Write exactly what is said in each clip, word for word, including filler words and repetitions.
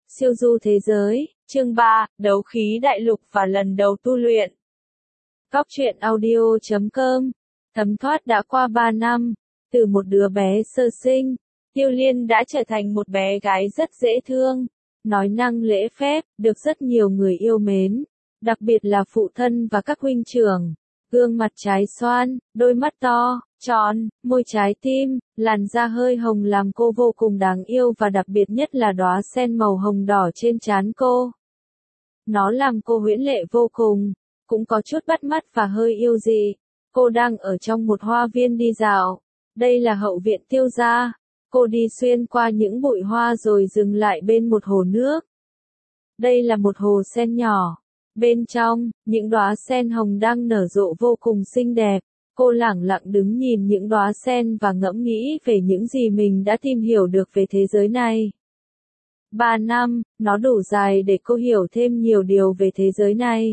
Siêu du thế giới, chương ba, đấu khí đại lục và lần đầu tu luyện. Góc truyện audio chấm com. Thấm thoát đã qua ba năm, từ một đứa bé sơ sinh, Tiêu Liên đã trở thành một bé gái rất dễ thương, nói năng lễ phép, được rất nhiều người yêu mến, đặc biệt là phụ thân và các huynh trưởng. Gương mặt trái xoan, đôi mắt to, tròn, môi trái tim, làn da hơi hồng làm cô vô cùng đáng yêu và đặc biệt nhất là đóa sen màu hồng đỏ trên trán cô. Nó làm cô huyễn lệ vô cùng, cũng có chút bắt mắt và hơi yêu dị. Cô đang ở trong một hoa viên đi dạo. Đây là hậu viện Tiêu gia. Cô đi xuyên qua những bụi hoa rồi dừng lại bên một hồ nước. Đây là một hồ sen nhỏ. Bên trong, những đóa sen hồng đang nở rộ vô cùng xinh đẹp. Cô lẳng lặng đứng nhìn những đóa sen và ngẫm nghĩ về những gì mình đã tìm hiểu được về thế giới này. Ba năm, nó đủ dài để cô hiểu thêm nhiều điều về thế giới này.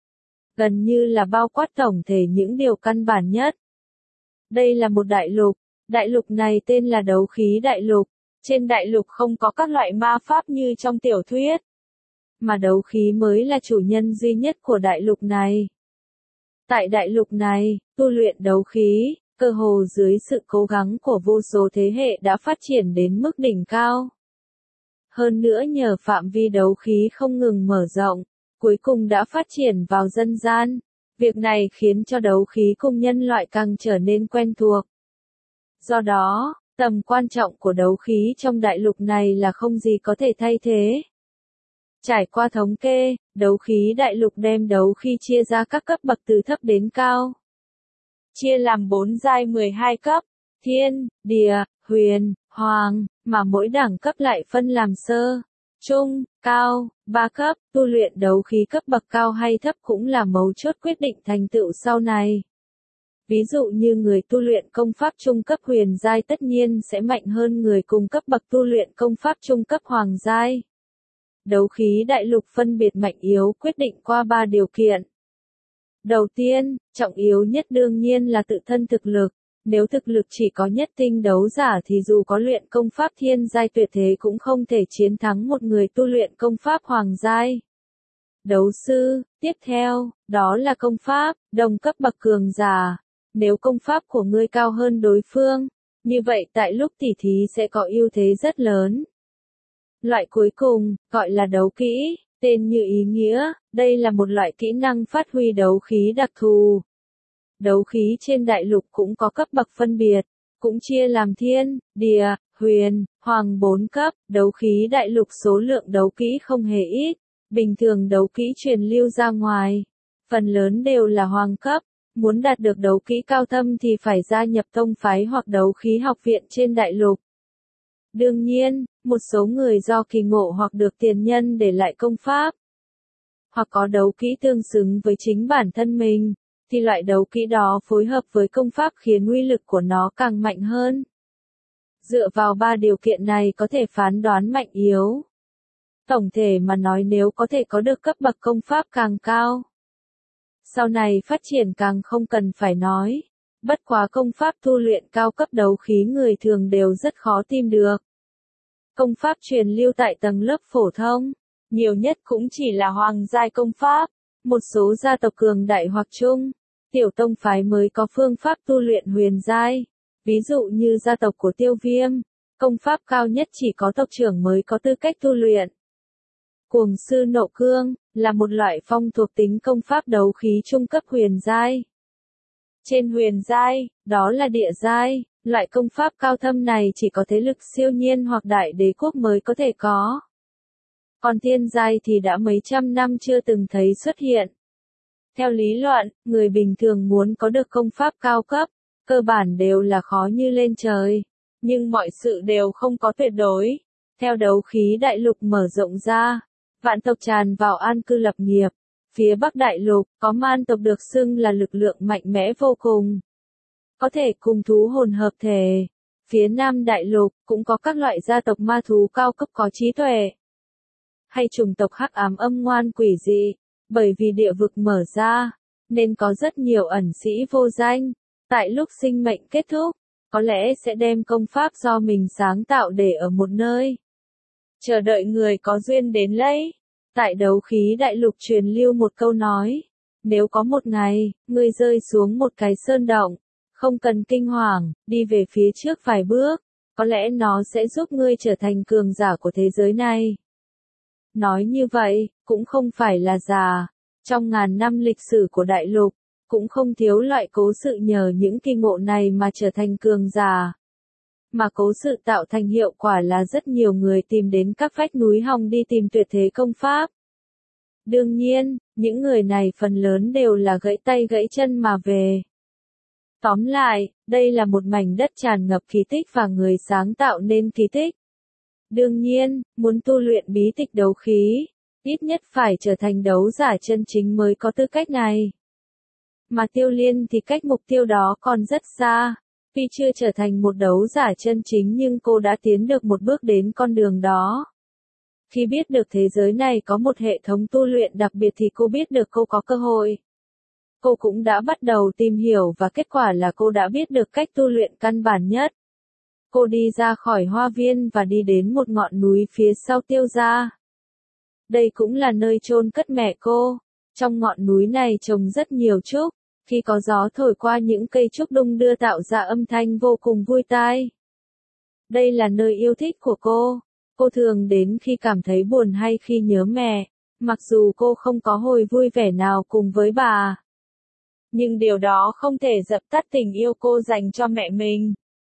Gần như là bao quát tổng thể những điều căn bản nhất. Đây là một đại lục. Đại lục này tên là đấu khí đại lục. Trên đại lục không có các loại ma pháp như trong tiểu thuyết. Mà đấu khí mới là chủ nhân duy nhất của đại lục này. Tại đại lục này, tu luyện đấu khí, cơ hồ dưới sự cố gắng của vô số thế hệ đã phát triển đến mức đỉnh cao. Hơn nữa nhờ phạm vi đấu khí không ngừng mở rộng, cuối cùng đã phát triển vào dân gian. Việc này khiến cho đấu khí cùng nhân loại càng trở nên quen thuộc. Do đó, tầm quan trọng của đấu khí trong đại lục này là không gì có thể thay thế. Trải qua thống kê, đấu khí đại lục đem đấu khí chia ra các cấp bậc từ thấp đến cao. Chia làm bốn giai mười hai cấp, thiên, địa, huyền, hoàng, mà mỗi đẳng cấp lại phân làm sơ, trung, cao, ba cấp. Tu luyện đấu khí cấp bậc cao hay thấp cũng là mấu chốt quyết định thành tựu sau này. Ví dụ như người tu luyện công pháp trung cấp huyền giai tất nhiên sẽ mạnh hơn người cùng cấp bậc tu luyện công pháp trung cấp hoàng giai. Đấu khí đại lục phân biệt mạnh yếu quyết định qua ba điều kiện. Đầu tiên, trọng yếu nhất đương nhiên là tự thân thực lực. Nếu thực lực chỉ có nhất tinh đấu giả thì dù có luyện công pháp thiên giai tuyệt thế cũng không thể chiến thắng một người tu luyện công pháp hoàng giai. Đấu sư, tiếp theo, đó là công pháp, đồng cấp bậc cường giả. Nếu công pháp của ngươi cao hơn đối phương, như vậy tại lúc tỉ thí sẽ có ưu thế rất lớn. Loại cuối cùng, gọi là đấu kỹ, tên như ý nghĩa, đây là một loại kỹ năng phát huy đấu khí đặc thù. Đấu khí trên đại lục cũng có cấp bậc phân biệt, cũng chia làm thiên, địa, huyền, hoàng bốn cấp. Đấu khí đại lục số lượng đấu kỹ không hề ít, bình thường đấu kỹ truyền lưu ra ngoài, phần lớn đều là hoàng cấp. Muốn đạt được đấu kỹ cao thâm thì phải gia nhập tông phái hoặc đấu khí học viện trên đại lục. Đương nhiên, một số người do kỳ ngộ hoặc được tiền nhân để lại công pháp, hoặc có đấu kỹ tương xứng với chính bản thân mình, thì loại đấu kỹ đó phối hợp với công pháp khiến uy lực của nó càng mạnh hơn. Dựa vào ba điều kiện này có thể phán đoán mạnh yếu. Tổng thể mà nói nếu có thể có được cấp bậc công pháp càng cao, sau này phát triển càng không cần phải nói. Bất quá công pháp tu luyện cao cấp đấu khí người thường đều rất khó tìm được. Công pháp truyền lưu tại tầng lớp phổ thông, nhiều nhất cũng chỉ là hoàng giai công pháp, một số gia tộc cường đại hoặc trung, tiểu tông phái mới có phương pháp tu luyện huyền giai. Ví dụ như gia tộc của Tiêu Viêm, công pháp cao nhất chỉ có tộc trưởng mới có tư cách tu luyện. Cuồng sư nộ cương, là một loại phong thuộc tính công pháp đấu khí trung cấp huyền giai. Trên huyền giai, đó là địa giai, loại công pháp cao thâm này chỉ có thế lực siêu nhiên hoặc đại đế quốc mới có thể có. Còn thiên giai thì đã mấy trăm năm chưa từng thấy xuất hiện. Theo lý luận, người bình thường muốn có được công pháp cao cấp, cơ bản đều là khó như lên trời. Nhưng mọi sự đều không có tuyệt đối. Theo đấu khí đại lục mở rộng ra, vạn tộc tràn vào an cư lập nghiệp. Phía Bắc đại lục, có man tộc được xưng là lực lượng mạnh mẽ vô cùng, có thể cùng thú hồn hợp thể. Phía Nam đại lục, cũng có các loại gia tộc ma thú cao cấp có trí tuệ. Hay chủng tộc hắc ám âm ngoan quỷ dị, bởi vì địa vực mở ra, nên có rất nhiều ẩn sĩ vô danh. Tại lúc sinh mệnh kết thúc, có lẽ sẽ đem công pháp do mình sáng tạo để ở một nơi. chờ đợi người có duyên đến lấy. Tại đấu khí đại lục truyền lưu một câu nói, nếu có một ngày, ngươi rơi xuống một cái sơn động, không cần kinh hoàng, đi về phía trước vài bước, có lẽ nó sẽ giúp ngươi trở thành cường giả của thế giới này. Nói như vậy, cũng không phải là giả. Trong ngàn năm lịch sử của đại lục, cũng không thiếu loại cố sự nhờ những kỳ ngộ này mà trở thành cường giả. Mà cố sự tạo thành hiệu quả là rất nhiều người tìm đến các vách núi hòng đi tìm tuyệt thế công pháp. Đương nhiên, những người này phần lớn đều là gãy tay gãy chân mà về. Tóm lại, đây là một mảnh đất tràn ngập kỳ tích và người sáng tạo nên kỳ tích. Đương nhiên, muốn tu luyện bí tịch đấu khí, ít nhất phải trở thành đấu giả chân chính mới có tư cách này. Mà Tiêu Liên thì cách mục tiêu đó còn rất xa. Tuy chưa trở thành một đấu giả chân chính nhưng cô đã tiến được một bước đến con đường đó. Khi biết được thế giới này có một hệ thống tu luyện đặc biệt thì cô biết được cô có cơ hội. Cô cũng đã bắt đầu tìm hiểu và kết quả là cô đã biết được cách tu luyện căn bản nhất. Cô đi ra khỏi hoa viên và đi đến một ngọn núi phía sau Tiêu gia. Đây cũng là nơi chôn cất mẹ cô. Trong ngọn núi này trồng rất nhiều trúc. Khi có gió thổi qua những cây trúc đung đưa tạo ra âm thanh vô cùng vui tai. Đây là nơi yêu thích của cô. Cô thường đến khi cảm thấy buồn hay khi nhớ mẹ, mặc dù cô không có hồi vui vẻ nào cùng với bà. Nhưng điều đó không thể dập tắt tình yêu cô dành cho mẹ mình.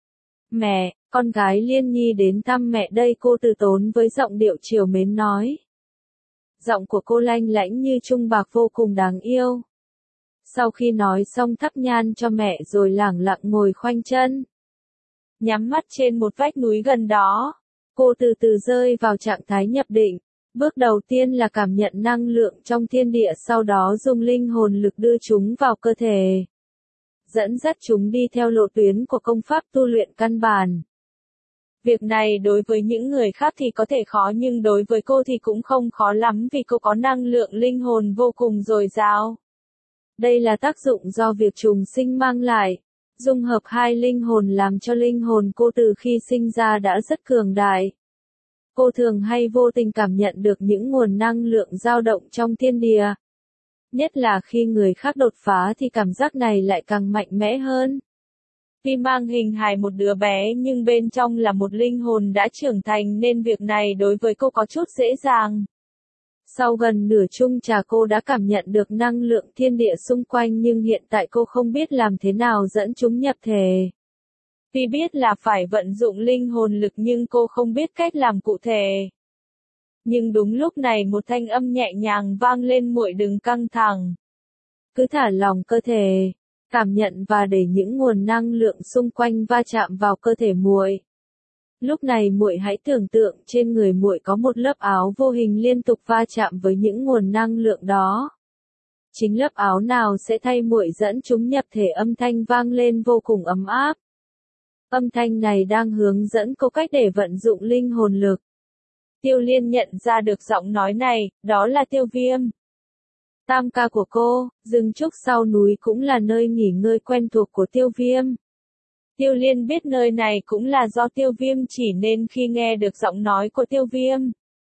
Mẹ, con gái Liên Nhi đến thăm mẹ đây, cô từ tốn với giọng điệu trìu mến nói. Giọng của cô lanh lảnh như trung bạc vô cùng đáng yêu. Sau khi nói xong thắp nhang cho mẹ rồi lẳng lặng ngồi khoanh chân. Nhắm mắt trên một vách núi gần đó, cô từ từ rơi vào trạng thái nhập định. Bước đầu tiên là cảm nhận năng lượng trong thiên địa, sau đó dùng linh hồn lực đưa chúng vào cơ thể. Dẫn dắt chúng đi theo lộ tuyến của công pháp tu luyện căn bản. Việc này đối với những người khác thì có thể khó nhưng đối với cô thì cũng không khó lắm vì cô có năng lượng linh hồn vô cùng dồi dào. Đây là tác dụng do việc trùng sinh mang lại. Dung hợp hai linh hồn làm cho linh hồn cô từ khi sinh ra đã rất cường đại. Cô thường hay vô tình cảm nhận được những nguồn năng lượng dao động trong thiên địa. Nhất là khi người khác đột phá thì cảm giác này lại càng mạnh mẽ hơn. Tuy mang hình hài một đứa bé nhưng bên trong là một linh hồn đã trưởng thành nên việc này đối với cô có chút dễ dàng. Sau gần nửa chung trà cô đã cảm nhận được năng lượng thiên địa xung quanh nhưng hiện tại cô không biết làm thế nào dẫn chúng nhập thể. Tuy biết là phải vận dụng linh hồn lực nhưng cô không biết cách làm cụ thể. Nhưng đúng lúc này một thanh âm nhẹ nhàng vang lên, muội đừng căng thẳng. Cứ thả lỏng cơ thể, cảm nhận và để những nguồn năng lượng xung quanh va chạm vào cơ thể muội. Lúc này muội hãy tưởng tượng trên người muội có một lớp áo vô hình liên tục va chạm với những nguồn năng lượng đó. Chính lớp áo nào sẽ thay muội dẫn chúng nhập thể, âm thanh vang lên vô cùng ấm áp. Âm thanh này đang hướng dẫn cô cách để vận dụng linh hồn lực. Tiêu Liên nhận ra được giọng nói này, đó là Tiêu Viêm. Tam ca của cô, rừng trúc sau núi cũng là nơi nghỉ ngơi quen thuộc của Tiêu Viêm. Tiêu Liên biết nơi này cũng là do Tiêu Viêm chỉ nên khi nghe được giọng nói của Tiêu Viêm.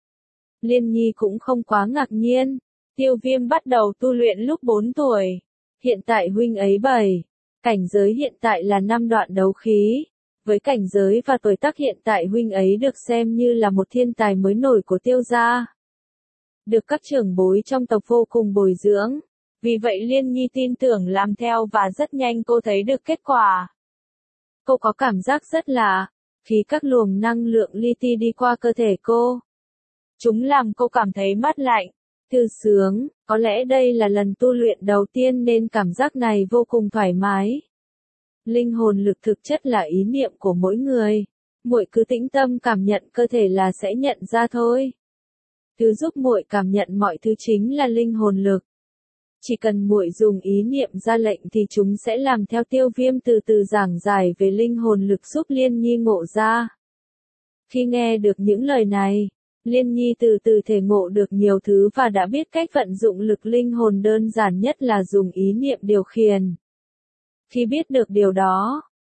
Liên Nhi cũng không quá ngạc nhiên. Tiêu Viêm bắt đầu tu luyện lúc bốn tuổi. Hiện tại huynh ấy bảy. Cảnh giới hiện tại là năm đoạn đấu khí. Với cảnh giới và tuổi tác hiện tại huynh ấy được xem như là một thiên tài mới nổi của Tiêu gia. Được các trưởng bối trong tộc vô cùng bồi dưỡng. Vì vậy Liên Nhi tin tưởng làm theo và rất nhanh cô thấy được kết quả. Cô có cảm giác rất lạ, khi các luồng năng lượng li ti đi qua cơ thể cô. Chúng làm cô cảm thấy mát lạnh, thư sướng, có lẽ đây là lần tu luyện đầu tiên nên cảm giác này vô cùng thoải mái. Linh hồn lực thực chất là ý niệm của mỗi người. Muội cứ tĩnh tâm cảm nhận cơ thể là sẽ nhận ra thôi. Thứ giúp muội cảm nhận mọi thứ chính là linh hồn lực. Chỉ cần muội dùng ý niệm ra lệnh thì chúng sẽ làm theo. Tiêu Viêm từ từ giảng giải về linh hồn lực giúp Liên Nhi ngộ ra. Khi nghe được những lời này, Liên Nhi từ từ thể ngộ được nhiều thứ và đã biết cách vận dụng lực linh hồn đơn giản nhất là dùng ý niệm điều khiển. Khi biết được điều đó,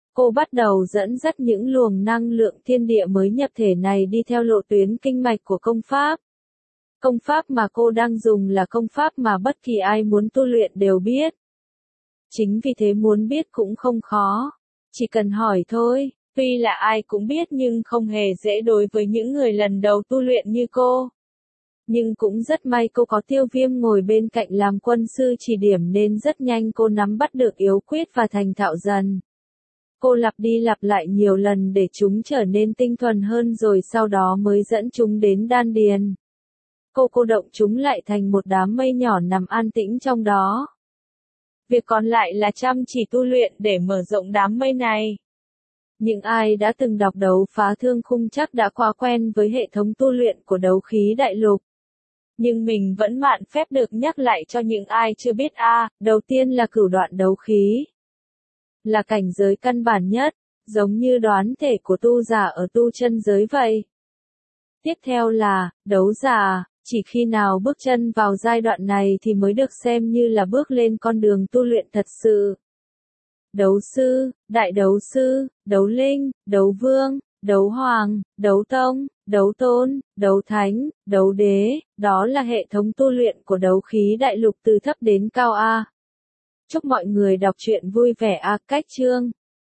Cô bắt đầu dẫn dắt những luồng năng lượng thiên địa mới nhập thể này đi theo lộ tuyến kinh mạch của công pháp. Công pháp mà cô đang dùng là công pháp mà bất kỳ ai muốn tu luyện đều biết. Chính vì thế muốn biết cũng không khó. Chỉ cần hỏi thôi, tuy là ai cũng biết nhưng không hề dễ đối với những người lần đầu tu luyện như cô. Nhưng cũng rất may cô có Tiêu Viêm ngồi bên cạnh làm quân sư chỉ điểm nên rất nhanh cô nắm bắt được yếu quyết và thành thạo dần. Cô lặp đi lặp lại nhiều lần để chúng trở nên tinh thuần hơn rồi sau đó mới dẫn chúng đến đan điền. Cô cô động chúng lại thành một đám mây nhỏ nằm an tĩnh trong đó. Việc còn lại là chăm chỉ tu luyện để mở rộng đám mây này. Những ai đã từng đọc đấu phá thương khung chắc đã quá quen với hệ thống tu luyện của đấu khí đại lục. Nhưng mình vẫn mạn phép được nhắc lại cho những ai chưa biết a, à, đầu tiên là cửu đoạn đấu khí. Là cảnh giới căn bản nhất, giống như đoán thể của tu giả ở tu chân giới vậy. Tiếp theo là, đấu giả, chỉ khi nào bước chân vào giai đoạn này thì mới được xem như là bước lên con đường tu luyện thật sự. Đấu sư, đại đấu sư, đấu linh, đấu vương, đấu hoàng, đấu tông, đấu tôn, đấu thánh, đấu đế, đó là hệ thống tu luyện của đấu khí đại lục từ thấp đến cao A. Chúc mọi người đọc truyện vui vẻ A. Cách chương